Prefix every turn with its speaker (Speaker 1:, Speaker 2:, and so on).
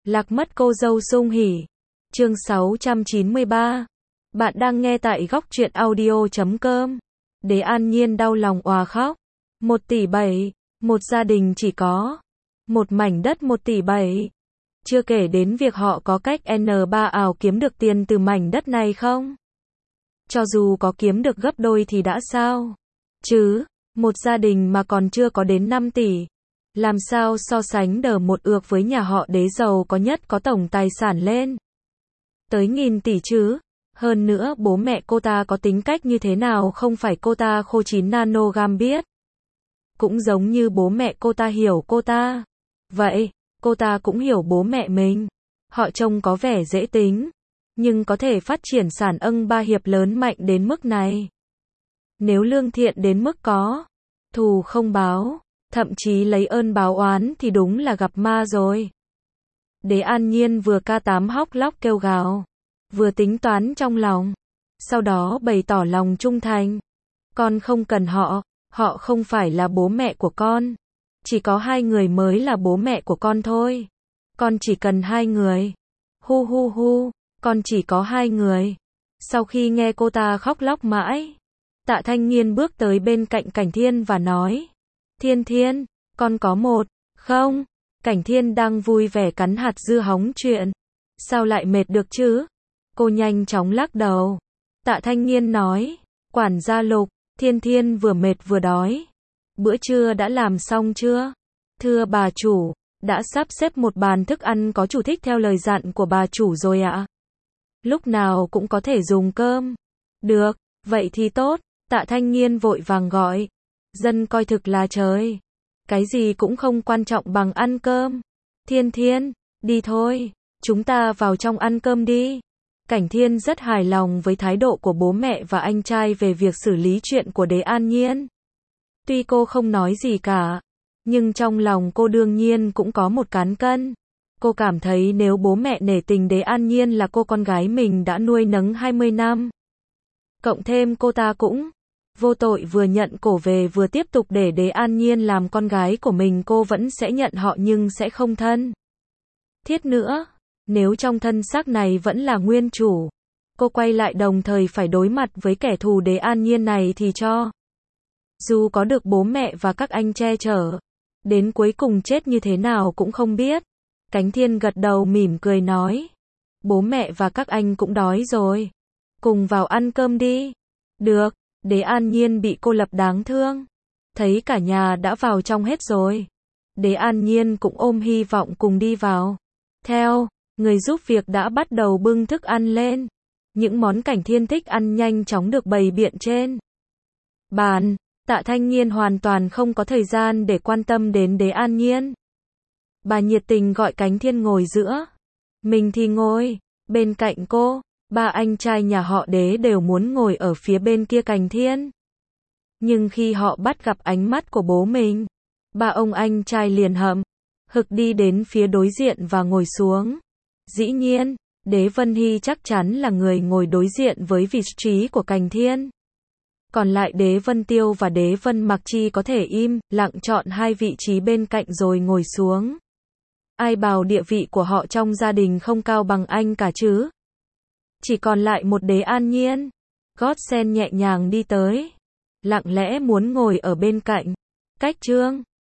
Speaker 1: Lạc mất cô dâu sung hỉ. Chương 693. Bạn đang nghe tại góc truyện audio.com. Đế An Nhiên đau lòng òa khóc. 1 tỷ 7, một gia đình chỉ có một mảnh đất 1 tỷ 7. Chưa kể đến việc họ có cách N3 ảo kiếm được tiền từ mảnh đất này không? Cho dù có kiếm được gấp đôi thì đã sao? Chứ, một gia đình mà còn chưa có đến 5 tỷ. Làm sao so sánh đờ một ược với nhà họ Đế giàu có nhất có tổng tài sản lên tới nghìn tỷ chứ. Hơn nữa bố mẹ cô ta có tính cách như thế nào không phải cô ta khô 9 nanogam biết. Cũng giống như bố mẹ cô ta hiểu cô ta. Vậy, cô ta cũng hiểu bố mẹ mình. Họ trông có vẻ dễ tính, nhưng có thể phát triển sản âng ba hiệp lớn mạnh đến mức này. Nếu lương thiện đến mức có thù không báo, thậm chí lấy ơn báo oán thì đúng là gặp ma rồi. Đế An Nhiên vừa ca tám hóc lóc kêu gào, vừa tính toán trong lòng, sau đó bày tỏ lòng trung thành. Con không cần họ, họ không phải là bố mẹ của con. Chỉ có 2 người mới là bố mẹ của con thôi. Con chỉ cần 2 người. Hu hu hu, con chỉ có 2 người. Sau khi nghe cô ta khóc lóc mãi, Tạ Thanh Nghiên bước tới bên cạnh Cảnh Thiên và nói, Thiên Thiên, con có một, không? Cảnh Thiên đang vui vẻ cắn hạt dưa hóng chuyện. Sao lại mệt được chứ? Cô nhanh chóng lắc đầu. Tạ Thanh Nghiên nói, quản gia Lục, Thiên Thiên vừa mệt vừa đói. Bữa trưa đã làm xong chưa? Thưa bà chủ, đã sắp xếp một bàn thức ăn có chủ thích theo lời dặn của bà chủ rồi ạ. Lúc nào cũng có thể dùng cơm. Được, vậy thì tốt. Tạ Thanh Nghiên vội vàng gọi. Dân coi thực là trời. Cái gì cũng không quan trọng bằng ăn cơm. Thiên Thiên, đi thôi, chúng ta vào trong ăn cơm đi. Cảnh Thiên rất hài lòng với thái độ của bố mẹ và anh trai về việc xử lý chuyện của Đế An Nhiên. Tuy cô không nói gì cả, nhưng trong lòng cô đương nhiên cũng có một cán cân. Cô cảm thấy nếu bố mẹ nể tình Đế An Nhiên là cô con gái mình đã nuôi nấng 20 năm. Cộng thêm cô ta cũng vô tội vừa nhận cổ về vừa tiếp tục để Đế An Nhiên làm con gái của mình, cô vẫn sẽ nhận họ nhưng sẽ không thân thiết nữa. Nếu trong thân xác này vẫn là nguyên chủ, cô quay lại đồng thời phải đối mặt với kẻ thù Đế An Nhiên này thì cho dù có được bố mẹ và các anh che chở, đến cuối cùng chết như thế nào cũng không biết. Cảnh Thiên gật đầu mỉm cười nói, bố mẹ và các anh cũng đói rồi, cùng vào ăn cơm đi. Được. Đế An Nhiên bị cô lập đáng thương. Thấy cả nhà đã vào trong hết rồi, Đế An Nhiên cũng ôm hy vọng cùng đi vào. Theo, người giúp việc đã bắt đầu bưng thức ăn lên. Những món Cảnh Thiên thích ăn nhanh chóng được bày biện trên bàn. Tạ Thanh Nghiên hoàn toàn không có thời gian để quan tâm đến Đế An Nhiên. Bà nhiệt tình gọi Cảnh Thiên ngồi giữa. Mình thì ngồi bên cạnh cô. 3 anh trai nhà họ Đế đều muốn ngồi ở phía bên kia Cảnh Thiên. Nhưng khi họ bắt gặp ánh mắt của bố mình, 3 ông anh trai liền hậm hực đi đến phía đối diện và ngồi xuống. Dĩ nhiên, Đế Vân Hy chắc chắn là người ngồi đối diện với vị trí của Cảnh Thiên. Còn lại Đế Vân Tiêu và Đế Vân Mặc Chi có thể im lặng chọn 2 vị trí bên cạnh rồi ngồi xuống. Ai bảo địa vị của họ trong gia đình không cao bằng anh cả chứ? Chỉ còn lại một Đế An Nhiên. Gót sen nhẹ nhàng đi tới, lặng lẽ muốn ngồi ở bên cạnh. Cách Trương